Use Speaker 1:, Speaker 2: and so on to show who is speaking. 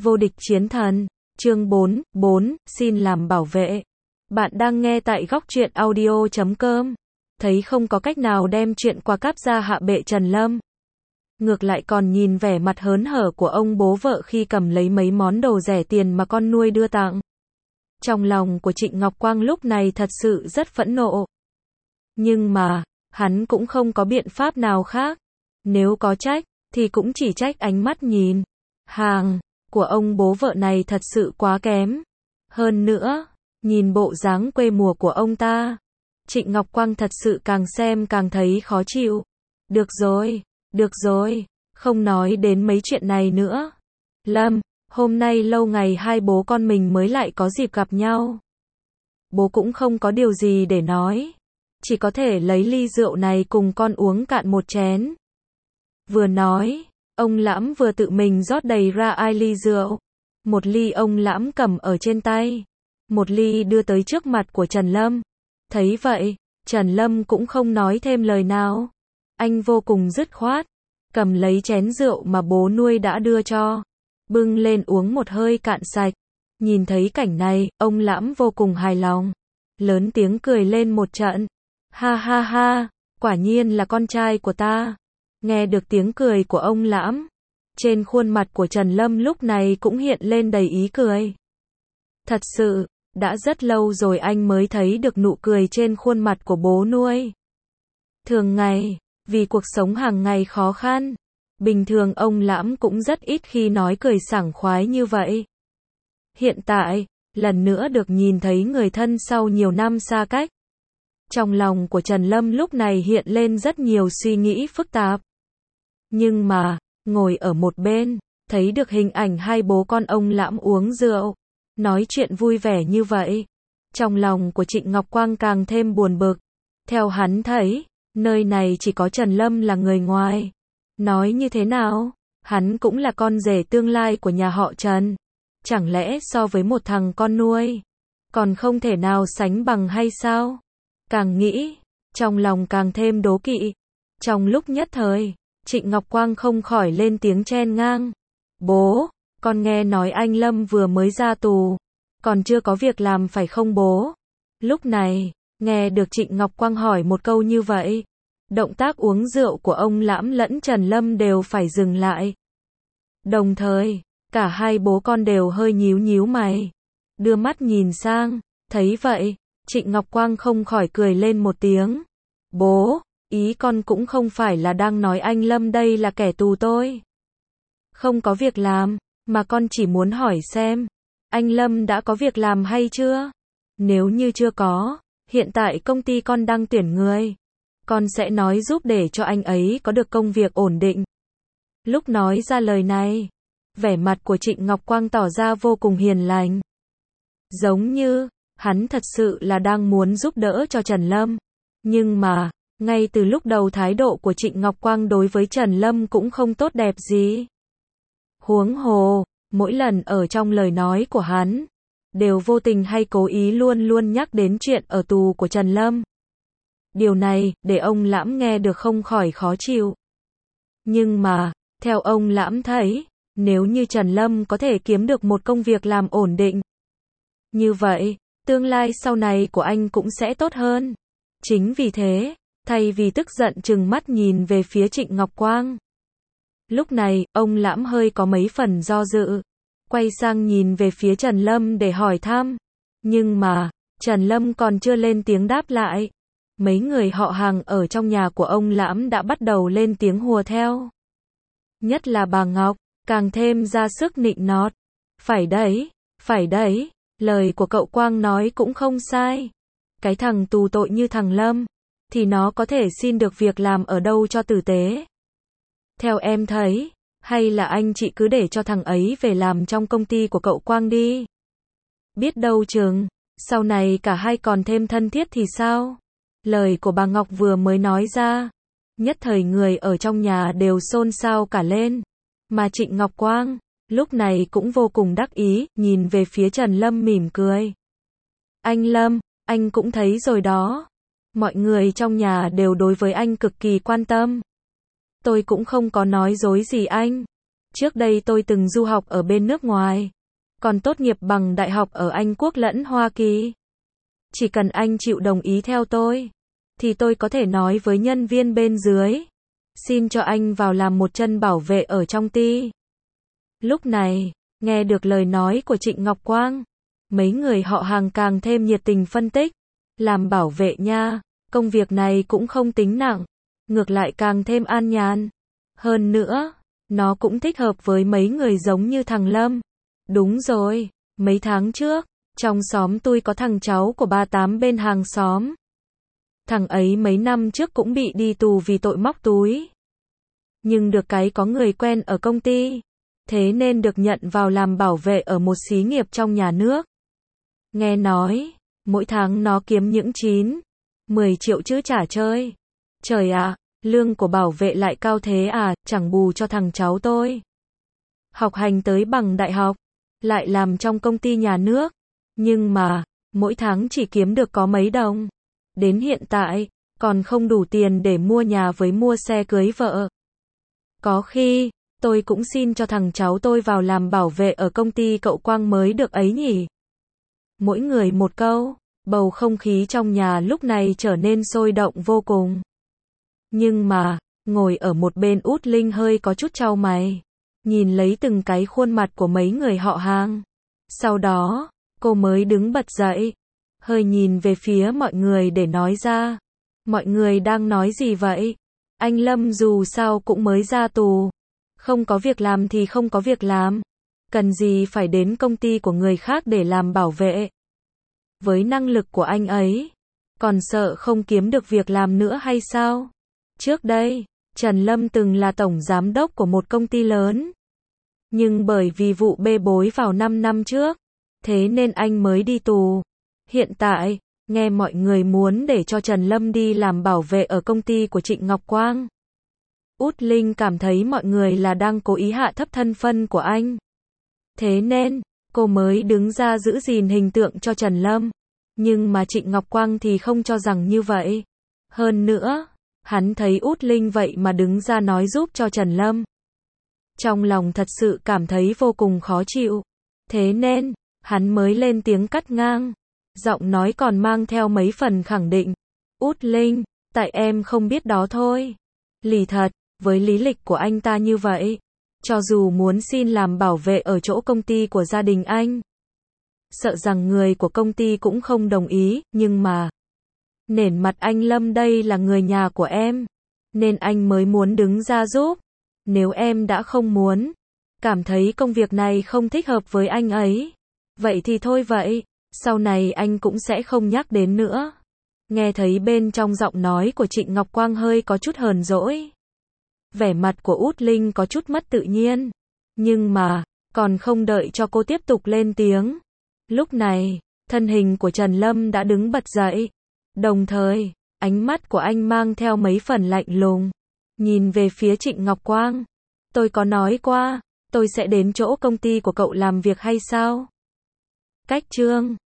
Speaker 1: Vô địch chiến thần, chương 4, xin làm bảo vệ. Bạn đang nghe tại góc truyện audio.com. Thấy không có cách nào đem chuyện qua cáp ra hạ bệ Trần Lâm. Ngược lại còn nhìn vẻ mặt hớn hở của ông bố vợ khi cầm lấy mấy món đồ rẻ tiền mà con nuôi đưa tặng. Trong lòng của Trịnh Ngọc Quang lúc này thật sự rất phẫn nộ. Nhưng mà, hắn cũng không có biện pháp nào khác. Nếu có trách, thì cũng chỉ trách ánh mắt nhìn hàng của ông bố vợ này thật sự quá kém. Hơn nữa, nhìn bộ dáng quê mùa của ông ta, Trịnh Ngọc Quang thật sự càng xem càng thấy khó chịu. Được rồi, không nói đến mấy chuyện này nữa. Lâm, hôm nay lâu ngày hai bố con mình mới lại có dịp gặp nhau. Bố cũng không có điều gì để nói, chỉ có thể lấy ly rượu này cùng con uống cạn một chén. Vừa nói, ông Lãm vừa tự mình rót đầy ra ai ly rượu. Một ly ông Lãm cầm ở trên tay, một ly đưa tới trước mặt của Trần Lâm. Thấy vậy, Trần Lâm cũng không nói thêm lời nào. Anh vô cùng dứt khoát, cầm lấy chén rượu mà bố nuôi đã đưa cho, bưng lên uống một hơi cạn sạch. Nhìn thấy cảnh này, ông Lãm vô cùng hài lòng, lớn tiếng cười lên một trận. Ha ha ha, quả nhiên là con trai của ta. Nghe được tiếng cười của ông Lãm, trên khuôn mặt của Trần Lâm lúc này cũng hiện lên đầy ý cười. Thật sự, đã rất lâu rồi anh mới thấy được nụ cười trên khuôn mặt của bố nuôi. Thường ngày, vì cuộc sống hàng ngày khó khăn, bình thường ông Lãm cũng rất ít khi nói cười sảng khoái như vậy. Hiện tại, lần nữa được nhìn thấy người thân sau nhiều năm xa cách. Trong lòng của Trần Lâm lúc này hiện lên rất nhiều suy nghĩ phức tạp. Nhưng mà, ngồi ở một bên, thấy được hình ảnh hai bố con ông Lãm uống rượu, nói chuyện vui vẻ như vậy. Trong lòng của Trịnh Ngọc Quang càng thêm buồn bực. Theo hắn thấy, nơi này chỉ có Trần Lâm là người ngoài. Nói như thế nào, hắn cũng là con rể tương lai của nhà họ Trần. Chẳng lẽ so với một thằng con nuôi, còn không thể nào sánh bằng hay sao? Càng nghĩ, trong lòng càng thêm đố kỵ. Trong lúc nhất thời, Trịnh Ngọc Quang không khỏi lên tiếng chen ngang. Bố, con nghe nói anh Lâm vừa mới ra tù, còn chưa có việc làm phải không bố? Lúc này, nghe được Trịnh Ngọc Quang hỏi một câu như vậy, động tác uống rượu của ông Lãm lẫn Trần Lâm đều phải dừng lại. Đồng thời, cả hai bố con đều hơi nhíu nhíu mày, đưa mắt nhìn sang. Thấy vậy, Trịnh Ngọc Quang không khỏi cười lên một tiếng. Bố, ý con cũng không phải là đang nói anh Lâm đây là kẻ tù tôi không có việc làm, mà con chỉ muốn hỏi xem, anh Lâm đã có việc làm hay chưa? Nếu như chưa có, hiện tại công ty con đang tuyển người, con sẽ nói giúp để cho anh ấy có được công việc ổn định. Lúc nói ra lời này, vẻ mặt của Trịnh Ngọc Quang tỏ ra vô cùng hiền lành. Giống như, hắn thật sự là đang muốn giúp đỡ cho Trần Lâm. Nhưng mà, ngay từ lúc đầu thái độ của Trịnh Ngọc Quang đối với Trần Lâm cũng không tốt đẹp gì. Huống hồ, mỗi lần ở trong lời nói của hắn, đều vô tình hay cố ý luôn luôn nhắc đến chuyện ở tù của Trần Lâm. Điều này, để ông Lãm nghe được không khỏi khó chịu. Nhưng mà, theo ông Lãm thấy, nếu như Trần Lâm có thể kiếm được một công việc làm ổn định, như vậy, tương lai sau này của anh cũng sẽ tốt hơn. Chính vì thế, thay vì tức giận trừng mắt nhìn về phía Trịnh Ngọc Quang, lúc này, ông Lãm hơi có mấy phần do dự, quay sang nhìn về phía Trần Lâm để hỏi thăm. Nhưng mà, Trần Lâm còn chưa lên tiếng đáp lại. Mấy người họ hàng ở trong nhà của ông Lãm đã bắt đầu lên tiếng hùa theo. Nhất là bà Ngọc, càng thêm ra sức nịnh nọt. Phải đấy, lời của cậu Quang nói cũng không sai. Cái thằng tù tội như thằng Lâm, thì nó có thể xin được việc làm ở đâu cho tử tế. Theo em thấy, hay là anh chị cứ để cho thằng ấy về làm trong công ty của cậu Quang đi. Biết đâu chừng, sau này cả hai còn thêm thân thiết thì sao? Lời của bà Ngọc vừa mới nói ra, nhất thời người ở trong nhà đều xôn xao cả lên. Mà Trịnh Ngọc Quang, lúc này cũng vô cùng đắc ý, nhìn về phía Trần Lâm mỉm cười. Anh Lâm, anh cũng thấy rồi đó. Mọi người trong nhà đều đối với anh cực kỳ quan tâm. Tôi cũng không có nói dối gì anh. Trước đây tôi từng du học ở bên nước ngoài, còn tốt nghiệp bằng đại học ở Anh Quốc lẫn Hoa Kỳ. Chỉ cần anh chịu đồng ý theo tôi, thì tôi có thể nói với nhân viên bên dưới, xin cho anh vào làm một chân bảo vệ ở trong ty. Lúc này, nghe được lời nói của Trịnh Ngọc Quang, mấy người họ hàng càng thêm nhiệt tình phân tích, làm bảo vệ nha, công việc này cũng không tính nặng, ngược lại càng thêm an nhàn. Hơn nữa, nó cũng thích hợp với mấy người giống như thằng Lâm. Đúng rồi, mấy tháng trước, trong xóm tôi có thằng cháu của ba Tám bên hàng xóm. Thằng ấy mấy năm trước cũng bị đi tù vì tội móc túi. Nhưng được cái có người quen ở công ty, thế nên được nhận vào làm bảo vệ ở một xí nghiệp trong nhà nước. Nghe nói, mỗi tháng nó kiếm những 9-10 triệu chứ chả chơi. Trời ạ, lương của bảo vệ lại cao thế à, chẳng bù cho thằng cháu tôi. Học hành tới bằng đại học, lại làm trong công ty nhà nước, nhưng mà, mỗi tháng chỉ kiếm được có mấy đồng. Đến hiện tại, còn không đủ tiền để mua nhà với mua xe cưới vợ. Có khi, tôi cũng xin cho thằng cháu tôi vào làm bảo vệ ở công ty cậu Quang mới được ấy nhỉ. Mỗi người một câu, bầu không khí trong nhà lúc này trở nên sôi động vô cùng. Nhưng mà, ngồi ở một bên Út Linh hơi có chút chau mày, nhìn lấy từng cái khuôn mặt của mấy người họ hàng. Sau đó, cô mới đứng bật dậy, hơi nhìn về phía mọi người để nói ra. Mọi người đang nói gì vậy? Anh Lâm dù sao cũng mới ra tù. Không có việc làm thì không có việc làm. Cần gì phải đến công ty của người khác để làm bảo vệ. Với năng lực của anh ấy, còn sợ không kiếm được việc làm nữa hay sao? Trước đây, Trần Lâm từng là tổng giám đốc của một công ty lớn. Nhưng bởi vì vụ bê bối vào 5 năm trước, thế nên anh mới đi tù. Hiện tại, nghe mọi người muốn để cho Trần Lâm đi làm bảo vệ ở công ty của Trịnh Ngọc Quang. Út Linh cảm thấy mọi người là đang cố ý hạ thấp thân phận của anh. Thế nên, cô mới đứng ra giữ gìn hình tượng cho Trần Lâm. Nhưng mà Trịnh Ngọc Quang thì không cho rằng như vậy. Hơn nữa, hắn thấy Út Linh vậy mà đứng ra nói giúp cho Trần Lâm. Trong lòng thật sự cảm thấy vô cùng khó chịu. Thế nên, hắn mới lên tiếng cắt ngang. Giọng nói còn mang theo mấy phần khẳng định. Út Linh, tại em không biết đó thôi. Lì thật, với lý lịch của anh ta như vậy, cho dù muốn xin làm bảo vệ ở chỗ công ty của gia đình anh, sợ rằng người của công ty cũng không đồng ý, nhưng mà nể mặt anh Lâm đây là người nhà của em, nên anh mới muốn đứng ra giúp. Nếu em đã không muốn, cảm thấy công việc này không thích hợp với anh ấy, vậy thì thôi vậy, sau này anh cũng sẽ không nhắc đến nữa. Nghe thấy bên trong giọng nói của Trịnh Ngọc Quang hơi có chút hờn dỗi. Vẻ mặt của Út Linh có chút mất tự nhiên. Nhưng mà, còn không đợi cho cô tiếp tục lên tiếng. Lúc này, thân hình của Trần Lâm đã đứng bật dậy. Đồng thời, ánh mắt của anh mang theo mấy phần lạnh lùng. Nhìn về phía Trịnh Ngọc Quang. Tôi có nói qua, tôi sẽ đến chỗ công ty của cậu làm việc hay sao? Cách chương